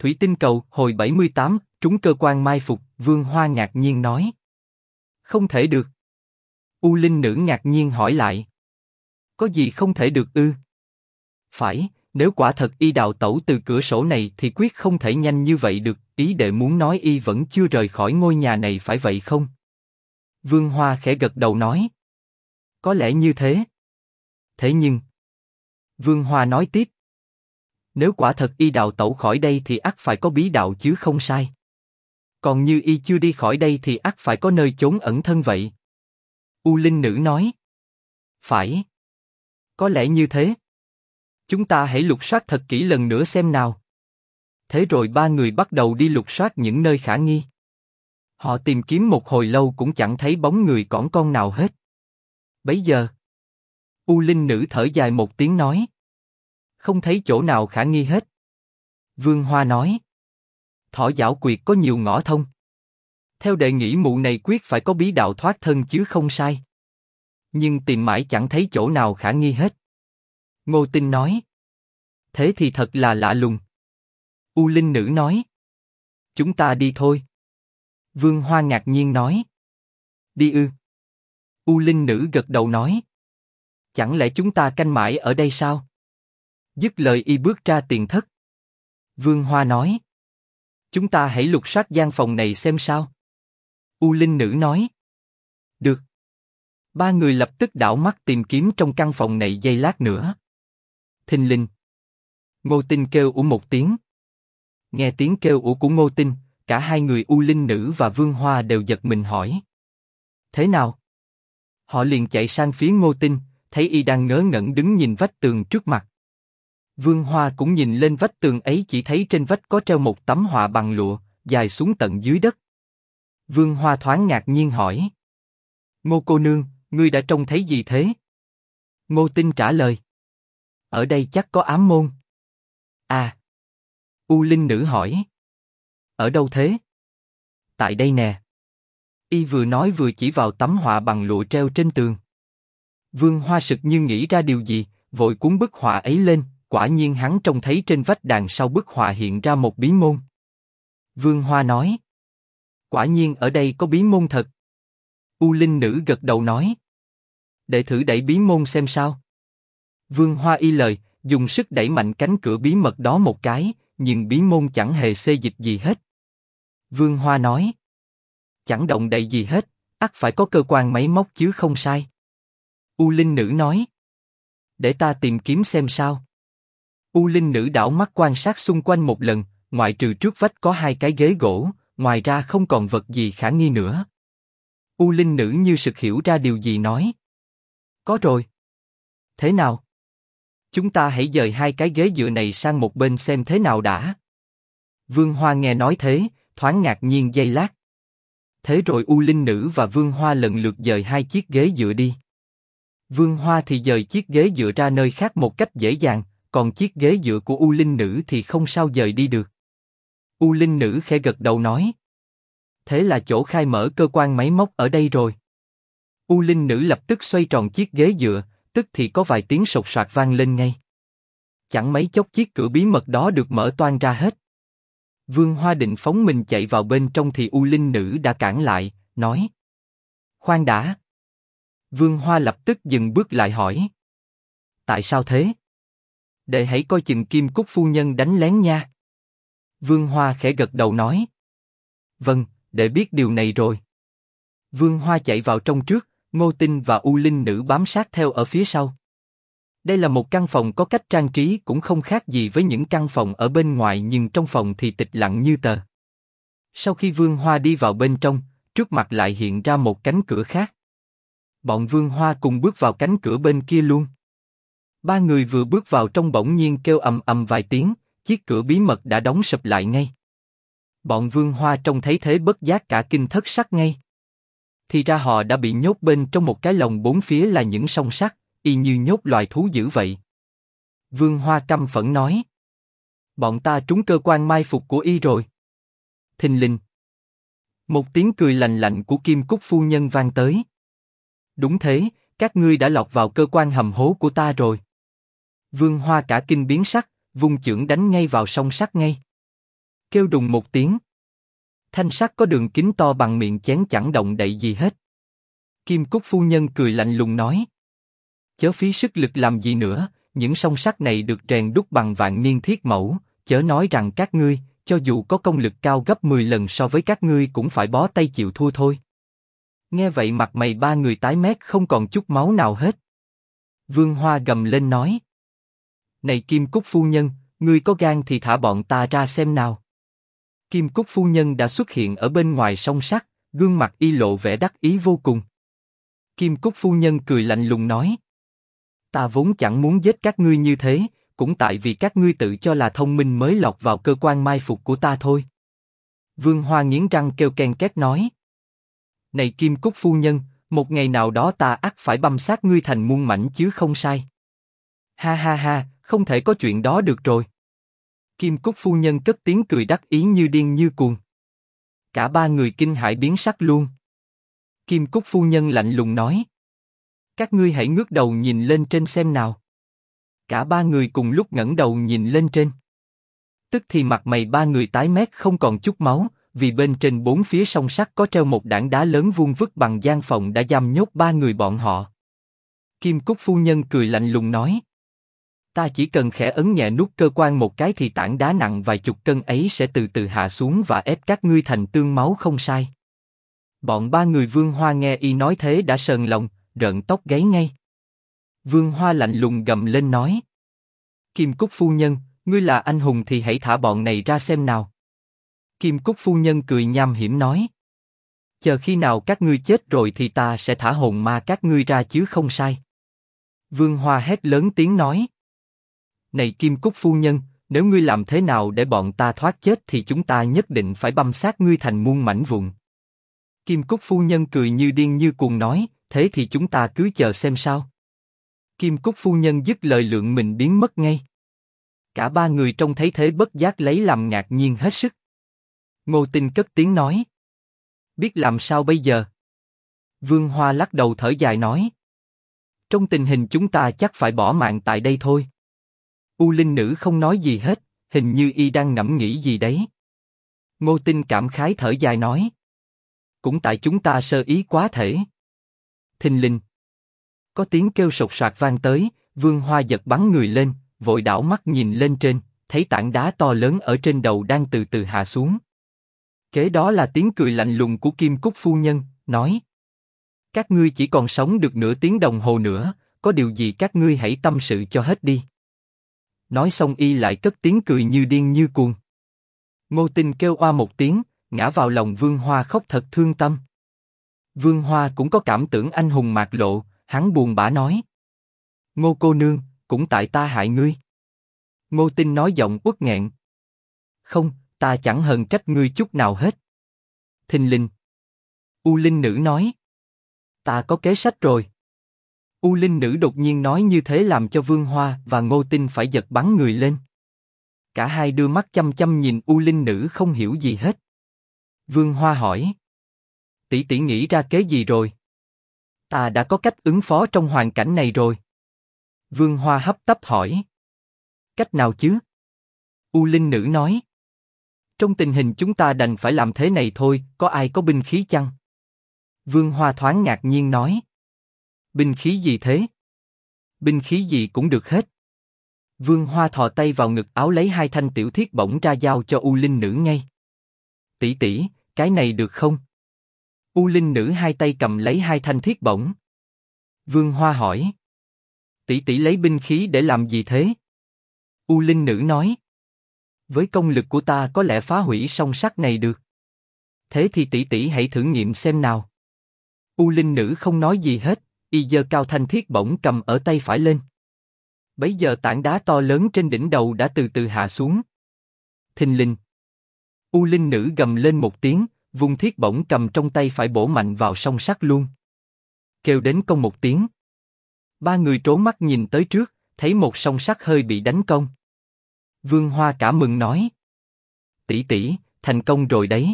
Thủy tinh cầu, hồi 78, trúng cơ quan mai phục, Vương Hoa ngạc nhiên nói. Không thể được. U Linh Nữ ngạc nhiên hỏi lại. Có gì không thể được ư? Phải, nếu quả thật y đào tẩu từ cửa sổ này thì quyết không thể nhanh như vậy được, ý đệ muốn nói y vẫn chưa rời khỏi ngôi nhà này phải vậy không? Vương Hoa khẽ gật đầu nói. Có lẽ như thế. Thế nhưng... Vương Hoa nói tiếp. Nếu quả thật y đào tẩu khỏi đây thì ắt phải có bí đạo chứ không sai. Còn như y chưa đi khỏi đây thì ắt phải có nơi chốn ẩn thân vậy. U Linh Nữ nói. Phải. Có lẽ như thế. Chúng ta hãy lục soát thật kỹ lần nữa xem nào. Thế rồi ba người bắt đầu đi lục soát những nơi khả nghi. Họ tìm kiếm một hồi lâu cũng chẳng thấy bóng người cỏn con nào hết. Bấy giờ, U Linh Nữ thở dài một tiếng nói. Không thấy chỗ nào khả nghi hết. Vương Hoa nói. Thỏ giảo quyệt có nhiều ngõ thông. Theo đệ nghĩ mụ này quyết phải có bí đạo thoát thân chứ không sai. Nhưng tìm mãi chẳng thấy chỗ nào khả nghi hết. Ngô Tinh nói. Thế thì thật là lạ lùng. U Linh Nữ nói. Chúng ta đi thôi. Vương Hoa ngạc nhiên nói. Đi ư? U Linh Nữ gật đầu nói. Chẳng lẽ chúng ta canh mãi ở đây sao? Dứt lời y bước ra tiền thất. Vương Hoa nói. Chúng ta hãy lục soát gian phòng này xem sao. U Linh Nữ nói. Được. Ba người lập tức đảo mắt tìm kiếm trong căn phòng này giây lát nữa. Thình lình. Ngô Tinh kêu ủ một tiếng. Nghe tiếng kêu ủ của Ngô Tinh, cả hai người U Linh Nữ và Vương Hoa đều giật mình hỏi. Thế nào? Họ liền chạy sang phía Ngô Tinh, thấy y đang ngớ ngẩn đứng nhìn vách tường trước mặt. Vương Hoa cũng nhìn lên vách tường ấy, chỉ thấy trên vách có treo một tấm họa bằng lụa, dài xuống tận dưới đất. Vương Hoa thoáng ngạc nhiên hỏi. Ngô cô nương, ngươi đã trông thấy gì thế? Ngô Tinh trả lời. Ở đây chắc có ám môn. À. U Linh Nữ hỏi. Ở đâu thế? Tại đây nè. Y vừa nói vừa chỉ vào tấm họa bằng lụa treo trên tường. Vương Hoa sực như nghĩ ra điều gì, vội cuốn bức họa ấy lên, quả nhiên hắn trông thấy trên vách đằng sau bức họa hiện ra một bí môn. Vương Hoa nói. Quả nhiên ở đây có bí môn thật. U Linh Nữ gật đầu nói. Để thử đẩy bí môn xem sao. Vương Hoa y lời, dùng sức đẩy mạnh cánh cửa bí mật đó một cái, nhưng bí môn chẳng hề xê dịch gì hết. Vương Hoa nói. Chẳng động đậy gì hết, ắt phải có cơ quan máy móc chứ không sai. U Linh Nữ nói. Để ta tìm kiếm xem sao. U Linh Nữ đảo mắt quan sát xung quanh một lần, ngoại trừ trước vách có hai cái ghế gỗ, ngoài ra không còn vật gì khả nghi nữa. U Linh Nữ như sực hiểu ra điều gì nói. Có rồi. Thế nào? Chúng ta hãy dời hai cái ghế dựa này sang một bên xem thế nào đã. Vương Hoa nghe nói thế, thoáng ngạc nhiên giây lát. Thế rồi U Linh Nữ và Vương Hoa lần lượt dời hai chiếc ghế dựa đi. Vương Hoa thì dời chiếc ghế dựa ra nơi khác một cách dễ dàng, còn chiếc ghế dựa của U Linh Nữ thì không sao dời đi được. U Linh Nữ khẽ gật đầu nói. Thế là chỗ khai mở cơ quan máy móc ở đây rồi. U Linh Nữ lập tức xoay tròn chiếc ghế dựa, tức thì có vài tiếng sột soạt vang lên ngay. Chẳng mấy chốc chiếc cửa bí mật đó được mở toang ra hết. Vương Hoa định phóng mình chạy vào bên trong thì U Linh Nữ đã cản lại, nói. Khoan đã. Vương Hoa lập tức dừng bước lại hỏi. Tại sao thế? Đệ hãy coi chừng Kim Cúc phu nhân đánh lén nha. Vương Hoa khẽ gật đầu nói. Vâng, đệ biết điều này rồi. Vương Hoa chạy vào trong trước, Ngô Tinh và U Linh Nữ bám sát theo ở phía sau. Đây là một căn phòng có cách trang trí cũng không khác gì với những căn phòng ở bên ngoài, nhưng trong phòng thì tịch lặng như tờ. Sau khi Vương Hoa đi vào bên trong, trước mặt lại hiện ra một cánh cửa khác. Bọn Vương Hoa cùng bước vào cánh cửa bên kia luôn. Ba người vừa bước vào trong bỗng nhiên kêu ầm ầm vài tiếng, chiếc cửa bí mật đã đóng sập lại ngay. Bọn Vương Hoa trông thấy thế bất giác cả kinh thất sắc ngay. Thì ra họ đã bị nhốt bên trong một cái lồng, bốn phía là những song sắt, y như nhốt loài thú dữ vậy. Vương Hoa căm phẫn nói. Bọn ta trúng cơ quan mai phục của y rồi. Thình lình. Một tiếng cười lành lạnh của Kim Cúc phu nhân vang tới. Đúng thế, các ngươi đã lọt vào cơ quan hầm hố của ta rồi. Vương Hoa cả kinh biến sắc, vung chưởng đánh ngay vào song sắt ngay. Kêu đùng một tiếng. Thanh sắt có đường kính to bằng miệng chén chẳng động đậy gì hết. Kim Cúc phu nhân cười lạnh lùng nói. Chớ phí sức lực làm gì nữa, những song sắt này được rèn đúc bằng vạn niên thiết mẫu, chớ nói rằng các ngươi, cho dù có công lực cao gấp 10 lần so với các ngươi cũng phải bó tay chịu thua thôi. Nghe vậy mặt mày ba người tái mét không còn chút máu nào hết. Vương Hoa gầm lên nói. Này Kim Cúc phu nhân, ngươi có gan thì thả bọn ta ra xem nào. Kim Cúc phu nhân đã xuất hiện ở bên ngoài song sắt, gương mặt y lộ vẻ đắc ý vô cùng. Kim Cúc phu nhân cười lạnh lùng nói. Ta vốn chẳng muốn giết các ngươi như thế, cũng tại vì các ngươi tự cho là thông minh mới lọt vào cơ quan mai phục của ta thôi. Vương Hoa nghiến răng kêu ken két nói. Này Kim Cúc phu nhân, một ngày nào đó ta ắt phải băm xác ngươi thành muôn mảnh chứ không sai. Ha ha ha, không thể có chuyện đó được rồi. Kim Cúc phu nhân cất tiếng cười đắc ý như điên như cuồng. Cả ba người kinh hãi biến sắc luôn. Kim Cúc phu nhân lạnh lùng nói. Các ngươi hãy ngước đầu nhìn lên trên xem nào. Cả ba người cùng lúc ngẩng đầu nhìn lên trên. Tức thì mặt mày ba người tái mét không còn chút máu, vì bên trên bốn phía song sắt có treo một đảng đá lớn vuông vức bằng gian phòng đã giam nhốt ba người bọn họ. Kim Cúc phu nhân cười lạnh lùng nói. Ta chỉ cần khẽ ấn nhẹ nút cơ quan một cái thì tảng đá nặng vài chục cân ấy sẽ từ từ hạ xuống và ép các ngươi thành tương máu không sai. Bọn ba người Vương Hoa nghe y nói thế đã sờn lòng, rợn tóc gáy ngay. Vương Hoa lạnh lùng gầm lên nói. Kim Cúc phu nhân, ngươi là anh hùng thì hãy thả bọn này ra xem nào. Kim Cúc phu nhân cười nham hiểm nói. Chờ khi nào các ngươi chết rồi thì ta sẽ thả hồn ma các ngươi ra chứ không sai. Vương Hoa hét lớn tiếng nói. Này Kim Cúc phu nhân, nếu ngươi làm thế nào để bọn ta thoát chết thì chúng ta nhất định phải băm xác ngươi thành muôn mảnh vụn. Kim Cúc phu nhân cười như điên như cuồng nói, thế thì chúng ta cứ chờ xem sao. Kim Cúc phu nhân dứt lời lượng mình biến mất ngay. Cả ba người trông thấy thế bất giác lấy làm ngạc nhiên hết sức. Ngô Tinh cất tiếng nói. Biết làm sao bây giờ? Vương Hoa lắc đầu thở dài nói. Trong tình hình chúng ta chắc phải bỏ mạng tại đây thôi. U Linh Nữ không nói gì hết, hình như y đang ngẫm nghĩ gì đấy. Ngô Tinh cảm khái thở dài nói. Cũng tại chúng ta sơ ý quá thể. Thình lình. Có tiếng kêu sột soạt vang tới, Vương Hoa giật bắn người lên, vội đảo mắt nhìn lên trên, thấy tảng đá to lớn ở trên đầu đang từ từ hạ xuống. Kế đó là tiếng cười lạnh lùng của Kim Cúc phu nhân, nói. Các ngươi chỉ còn sống được nửa tiếng đồng hồ nữa, có điều gì các ngươi hãy tâm sự cho hết đi. Nói xong y lại cất tiếng cười như điên như cuồng. Ngô Tinh kêu oa một tiếng, ngã vào lòng Vương Hoa khóc thật thương tâm. Vương Hoa cũng có cảm tưởng anh hùng mạc lộ, hắn buồn bã nói. Ngô cô nương, cũng tại ta hại ngươi. Ngô Tinh nói giọng uất nghẹn. Không, ta chẳng hờn trách ngươi chút nào hết. Thình lình. U Linh Nữ nói. Ta có kế sách rồi. U Linh Nữ đột nhiên nói như thế làm cho Vương Hoa và Ngô Tinh phải giật bắn người lên. Cả hai đưa mắt chăm chăm nhìn U Linh Nữ không hiểu gì hết. Vương Hoa hỏi. Tỷ tỷ nghĩ ra kế gì rồi? Ta đã có cách ứng phó trong hoàn cảnh này rồi. Vương Hoa hấp tấp hỏi. Cách nào chứ? U Linh Nữ nói. Trong tình hình chúng ta đành phải làm thế này thôi, có ai có binh khí chăng? Vương Hoa thoáng ngạc nhiên nói. Binh khí gì thế? Binh khí gì cũng được hết. Vương Hoa thò tay vào ngực áo lấy hai thanh tiểu thiết bổng ra giao cho U Linh Nữ ngay. Tỷ tỷ, cái này được không? U Linh Nữ hai tay cầm lấy hai thanh thiết bổng. Vương Hoa hỏi. Tỷ tỷ lấy binh khí để làm gì thế? U Linh Nữ nói. Với công lực của ta có lẽ phá hủy song sắt này được. Thế thì tỷ tỷ hãy thử nghiệm xem nào. U Linh Nữ không nói gì hết, y giơ cao thanh thiết bổng cầm ở tay phải lên. Bấy giờ tảng đá to lớn trên đỉnh đầu đã từ từ hạ xuống. Thình lình. U Linh Nữ gầm lên một tiếng, vung thiết bổng cầm trong tay phải bổ mạnh vào song sắt luôn. Kêu đến cong một tiếng. Ba người trố mắt nhìn tới trước, thấy một song sắt hơi bị đánh cong. Vương Hoa cả mừng nói. Tỷ tỷ, thành công rồi đấy.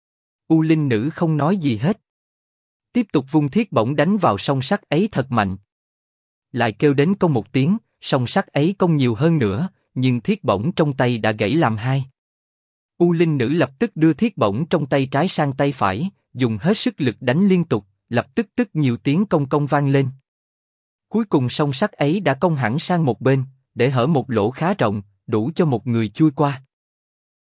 U Linh Nữ không nói gì hết. Tiếp tục vung thiết bổng đánh vào song sắt ấy thật mạnh. Lại kêu đến cong một tiếng, song sắt ấy cong nhiều hơn nữa, nhưng thiết bổng trong tay đã gãy làm hai. U Linh Nữ lập tức đưa thiết bổng trong tay trái sang tay phải, dùng hết sức lực đánh liên tục, lập tức nhiều tiếng cong cong vang lên. Cuối cùng song sắt ấy đã cong hẳn sang một bên, để hở một lỗ khá rộng, đủ cho một người chui qua.